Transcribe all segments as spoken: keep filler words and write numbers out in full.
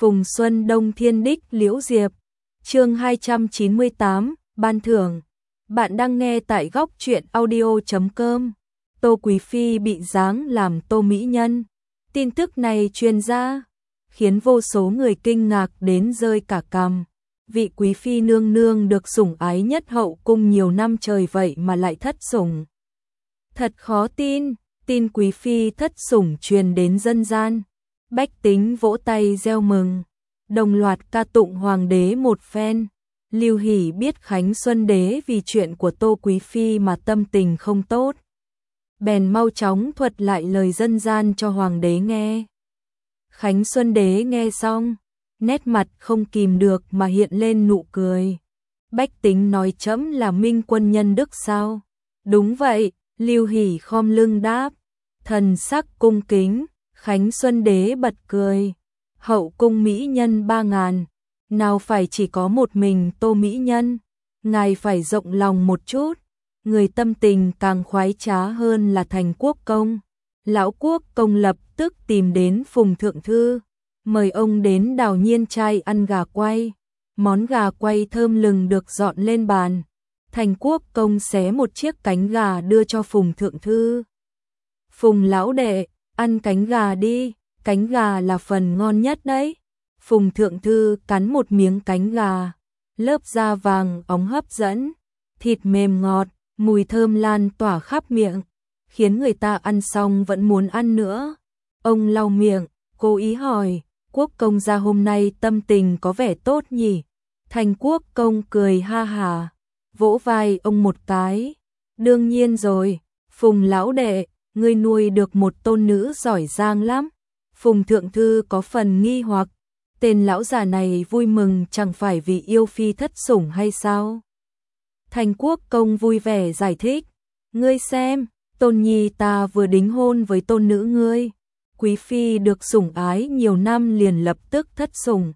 Phùng Xuân Đông Thiên Đích Liễu Diệp. Chương hai trăm chín mươi tám, ban thưởng. Bạn đang nghe tại góc truyện audio chấm com. Tô Quý phi bị giáng làm Tô mỹ nhân. Tin tức này truyền ra, khiến vô số người kinh ngạc đến rơi cả cằm. Vị quý phi nương nương được sủng ái nhất hậu cung nhiều năm trời vậy mà lại thất sủng. Thật khó tin, tin quý phi thất sủng truyền đến dân gian. Bách tính vỗ tay reo mừng, đồng loạt ca tụng hoàng đế một phen. Lưu Hỷ biết Khánh Xuân đế vì chuyện của Tô Quý phi mà tâm tình không tốt, bèn mau chóng thuật lại lời dân gian cho hoàng đế nghe. Khánh Xuân đế nghe xong, nét mặt không kìm được mà hiện lên nụ cười. Bách tính nói trẫm là minh quân nhân đức sao? Đúng vậy, Lưu Hỷ khom lưng đáp, thần sắc cung kính. Khánh Xuân đế bật cười, hậu cung mỹ nhân ba ngàn, nào phải chỉ có một mình Tô mỹ nhân, ngài phải rộng lòng một chút. Người tâm tình càng khoái trá hơn là Thành Quốc công. Lão Quốc công lập tức tìm đến Phùng thượng thư, mời ông đến Đào Nhiên trai ăn gà quay. Món gà quay thơm lừng được dọn lên bàn. Thành Quốc công xé một chiếc cánh gà đưa cho Phùng thượng thư. Phùng lão đệ, ăn cánh gà đi, cánh gà là phần ngon nhất đấy. Phùng thượng thư cắn một miếng cánh gà, lớp da vàng óng hấp dẫn, thịt mềm ngọt, mùi thơm lan tỏa khắp miệng, khiến người ta ăn xong vẫn muốn ăn nữa. Ông lau miệng, cố ý hỏi, Quốc công gia hôm nay tâm tình có vẻ tốt nhỉ? Thành Quốc công cười ha hà, vỗ vai ông một cái. Đương nhiên rồi, Phùng lão đệ, ngươi nuôi được một tôn nữ giỏi giang lắm. Phùng thượng thư có phần nghi hoặc, tên lão già này vui mừng chẳng phải vì yêu phi thất sủng hay sao? Thành Quốc công vui vẻ giải thích, ngươi xem, tôn nhi ta vừa đính hôn với tôn nữ ngươi. Quý phi được sủng ái nhiều năm liền lập tức thất sủng.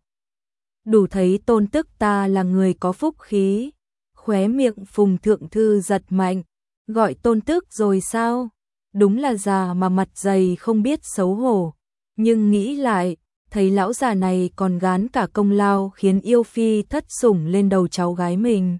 Đủ thấy tôn tức ta là người có phúc khí. Khóe miệng Phùng thượng thư giật mạnh, gọi tôn tức rồi sao? Đúng là già mà mặt dày không biết xấu hổ. Nhưng nghĩ lại, thấy lão già này còn gán cả công lao khiến yêu phi thất sủng lên đầu cháu gái mình.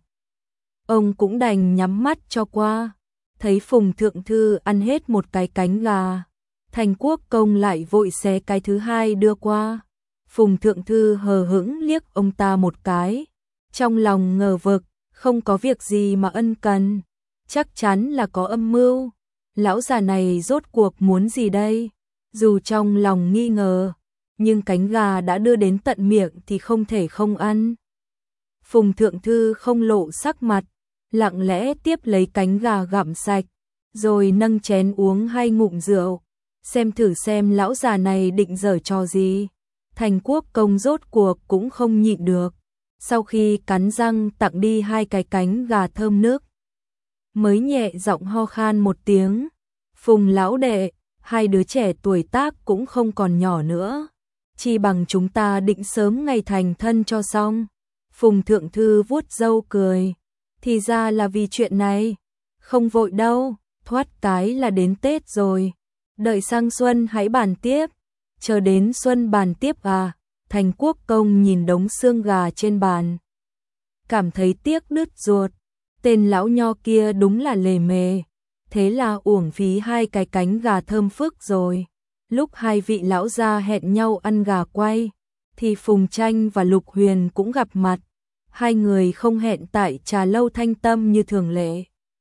Ông cũng đành nhắm mắt cho qua. Thấy Phùng thượng thư ăn hết một cái cánh gà, Thành Quốc công lại vội xé cái thứ hai đưa qua. Phùng thượng thư hờ hững liếc ông ta một cái, trong lòng ngờ vực, không có việc gì mà ân cần, chắc chắn là có âm mưu. Lão già này rốt cuộc muốn gì đây? Dù trong lòng nghi ngờ, nhưng cánh gà đã đưa đến tận miệng thì không thể không ăn. Phùng thượng thư không lộ sắc mặt, lặng lẽ tiếp lấy cánh gà gặm sạch, rồi nâng chén uống hai ngụm rượu, xem thử xem lão già này định giở trò gì. Thành Quốc công rốt cuộc cũng không nhịn được, sau khi cắn răng tặng đi hai cái cánh gà thơm nước, mới nhẹ giọng ho khan một tiếng. Phùng lão đệ, hai đứa trẻ tuổi tác cũng không còn nhỏ nữa, chi bằng chúng ta định sớm ngày thành thân cho xong. Phùng thượng thư vuốt râu cười, thì ra là vì chuyện này. Không vội đâu, thoát cái là đến Tết rồi, đợi sang xuân hãy bàn tiếp. Chờ đến xuân bàn tiếp à? Thành Quốc công nhìn đống xương gà trên bàn, cảm thấy tiếc đứt ruột. Tên lão nho kia đúng là lề mề, thế là uổng phí hai cái cánh gà thơm phức rồi. Lúc hai vị lão gia hẹn nhau ăn gà quay, thì Phùng Tranh và Lục Huyền cũng gặp mặt. Hai người không hẹn tại trà lâu Thanh Tâm như thường lệ,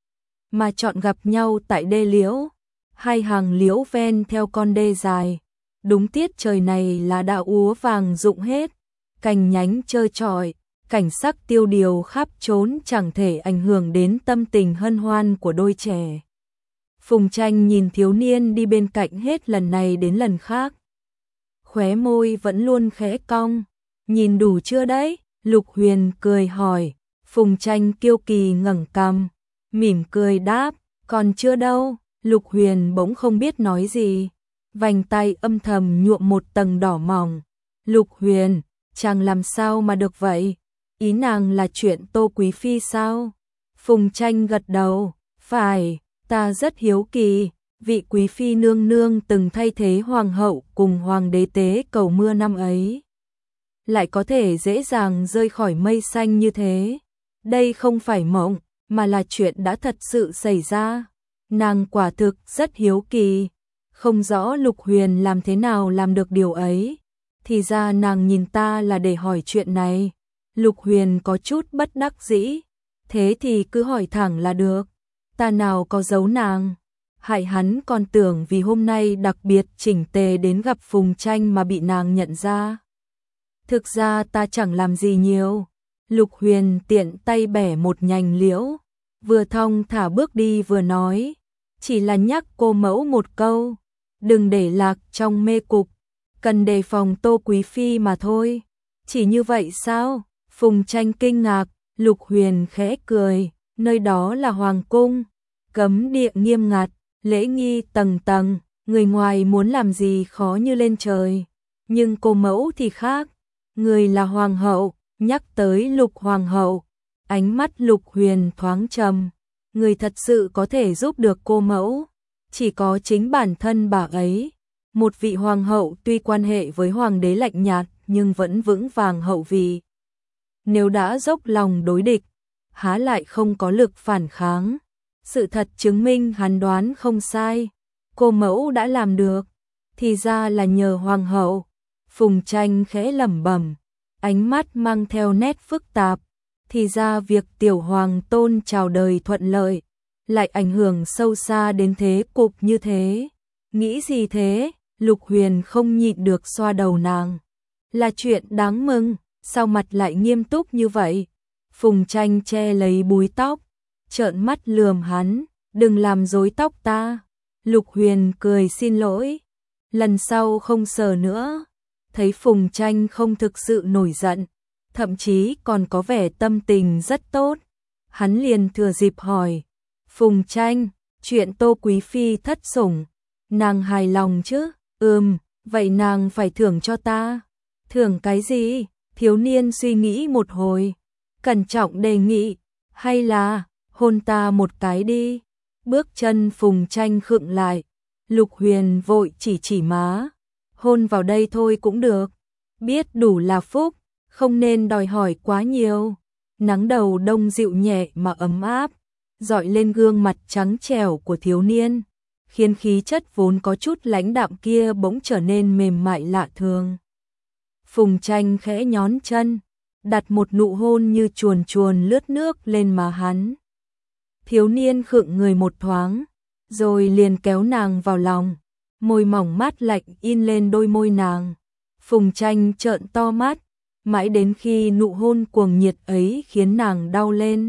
mà chọn gặp nhau tại đê liễu. Hai hàng liễu ven theo con đê dài, đúng tiết trời này là đã úa vàng rụng hết, cành nhánh trơ trọi, cảnh sắc tiêu điều khắp trốn chẳng thể ảnh hưởng đến tâm tình hân hoan của đôi trẻ. Phùng Tranh nhìn thiếu niên đi bên cạnh hết lần này đến lần khác, khóe môi vẫn luôn khẽ cong. Nhìn đủ chưa đấy? Lục Huyền cười hỏi. Phùng Tranh kiêu kỳ ngẩng cằm, mỉm cười đáp, còn chưa đâu. Lục Huyền bỗng không biết nói gì, vành tay âm thầm nhuộm một tầng đỏ mỏng. Lục Huyền, chàng làm sao mà được vậy? Ý nàng là chuyện Tô Quý phi sao? Phùng Tranh gật đầu, phải, ta rất hiếu kỳ, vị quý phi nương nương từng thay thế hoàng hậu cùng hoàng đế tế cầu mưa năm ấy. lại có thể dễ dàng rơi khỏi mây xanh như thế. Đây không phải mộng, mà là chuyện đã thật sự xảy ra. Nàng quả thực rất hiếu kỳ, không rõ Lục Huyền làm thế nào làm được điều ấy. Thì ra nàng nhìn ta là để hỏi chuyện này. Lục Huyền có chút bất đắc dĩ. Thế thì cứ hỏi thẳng là được. Ta nào có giấu nàng. Hại hắn còn tưởng vì hôm nay đặc biệt chỉnh tề đến gặp Phùng Tranh mà bị nàng nhận ra. Thực ra ta chẳng làm gì nhiều. Lục Huyền tiện tay bẻ một nhành liễu, vừa thong thả bước đi vừa nói, chỉ là nhắc cô mẫu một câu, đừng để lạc trong mê cục, cần đề phòng Tô Quý Phi mà thôi. Chỉ như vậy sao? Phùng Tranh kinh ngạc. Lục Huyền khẽ cười, nơi đó là hoàng cung, cấm địa nghiêm ngặt, lễ nghi tầng tầng, người ngoài muốn làm gì khó như lên trời. Nhưng cô mẫu thì khác, người là hoàng hậu. Nhắc tới Lục hoàng hậu, ánh mắt Lục Huyền thoáng trầm, người thật sự có thể giúp được cô mẫu, chỉ có chính bản thân bà ấy. Một vị hoàng hậu tuy quan hệ với hoàng đế lạnh nhạt nhưng vẫn vững vàng hậu vị. Nếu đã dốc lòng đối địch, há lại không có lực phản kháng. Sự thật chứng minh hắn đoán không sai, cô mẫu đã làm được, thì ra là nhờ hoàng hậu. Phùng Tranh khẽ lẩm bẩm, ánh mắt mang theo nét phức tạp, thì ra việc tiểu hoàng tôn chào đời thuận lợi, lại ảnh hưởng sâu xa đến thế cục như thế. Nghĩ gì thế? Lục Huyền không nhịn được xoa đầu nàng. Là chuyện đáng mừng, sao mặt lại nghiêm túc như vậy? Phùng Tranh che lấy búi tóc, trợn mắt lườm hắn, đừng làm rối tóc ta. Lục Huyền cười xin lỗi, lần sau không sờ nữa. Thấy Phùng Tranh không thực sự nổi giận, thậm chí còn có vẻ tâm tình rất tốt, hắn liền thừa dịp hỏi, Phùng Tranh, chuyện Tô Quý Phi thất sủng, nàng hài lòng chứ? Ừm, vậy nàng phải thưởng cho ta. Thưởng cái gì? Thiếu niên suy nghĩ một hồi, cẩn trọng đề nghị, hay là hôn ta một cái đi. Bước chân Phùng Tranh khựng lại, Lục Huyền vội chỉ chỉ má, hôn vào đây thôi cũng được, biết đủ là phúc, không nên đòi hỏi quá nhiều. Nắng đầu đông dịu nhẹ mà ấm áp, dọi lên gương mặt trắng trẻo của thiếu niên, khiến khí chất vốn có chút lãnh đạm kia bỗng trở nên mềm mại lạ thường. Phùng Tranh khẽ nhón chân, đặt một nụ hôn như chuồn chuồn lướt nước lên má hắn. Thiếu niên khựng người một thoáng, rồi liền kéo nàng vào lòng, môi mỏng mát lạnh in lên đôi môi nàng. Phùng Tranh trợn to mắt, mãi đến khi nụ hôn cuồng nhiệt ấy khiến nàng đau lên.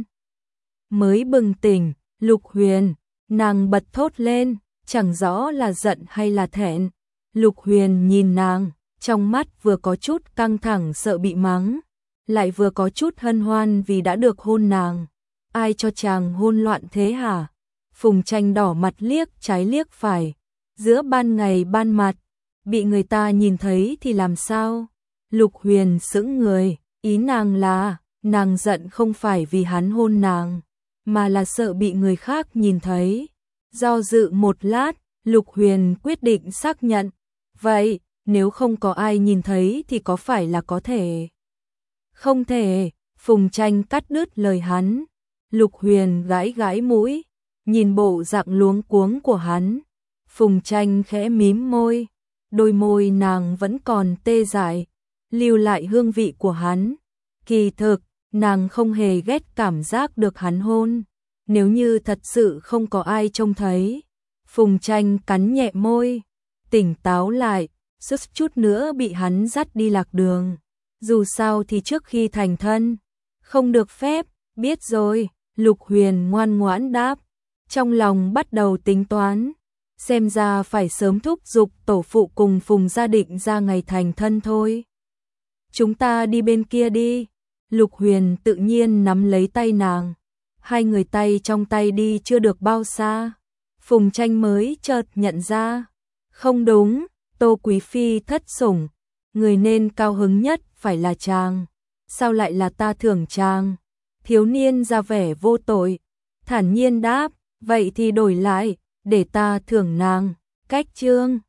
Mới bừng tỉnh, Lục Huyền, nàng bật thốt lên, chẳng rõ là giận hay là thẹn. Lục Huyền nhìn nàng, trong mắt vừa có chút căng thẳng sợ bị mắng, lại vừa có chút hân hoan vì đã được hôn nàng. Ai cho chàng hôn loạn thế hả? Phùng Tranh đỏ mặt liếc trái liếc phải, giữa ban ngày ban mặt, bị người ta nhìn thấy thì làm sao? Lục Huyền sững người, ý nàng là, nàng giận không phải vì hắn hôn nàng, mà là sợ bị người khác nhìn thấy. Do dự một lát, Lục Huyền quyết định xác nhận, vậy, nếu không có ai nhìn thấy thì có phải là có thể? Không thể. Phùng Tranh cắt đứt lời hắn. Lục Huyền gãi gãi mũi, nhìn bộ dạng luống cuống của hắn. Phùng Tranh khẽ mím môi, đôi môi nàng vẫn còn tê dại, lưu lại hương vị của hắn. Kỳ thực, nàng không hề ghét cảm giác được hắn hôn. Nếu như thật sự không có ai trông thấy. Phùng Tranh cắn nhẹ môi, tỉnh táo lại, suýt chút nữa bị hắn dắt đi lạc đường. Dù sao thì trước khi thành thân, không được phép. Biết rồi. Lục Huyền ngoan ngoãn đáp, trong lòng bắt đầu tính toán, xem ra phải sớm thúc giục tổ phụ cùng Phùng gia định ra ngày thành thân thôi. Chúng ta đi bên kia đi. Lục Huyền tự nhiên nắm lấy tay nàng, hai người tay trong tay đi chưa được bao xa, Phùng Tranh mới chợt nhận ra, không đúng, Tô Quý Phi thất sủng, người nên cao hứng nhất phải là chàng, sao lại là ta thưởng chàng? Thiếu niên ra vẻ vô tội, thản nhiên đáp, vậy thì đổi lại, để ta thưởng nàng. Cách chương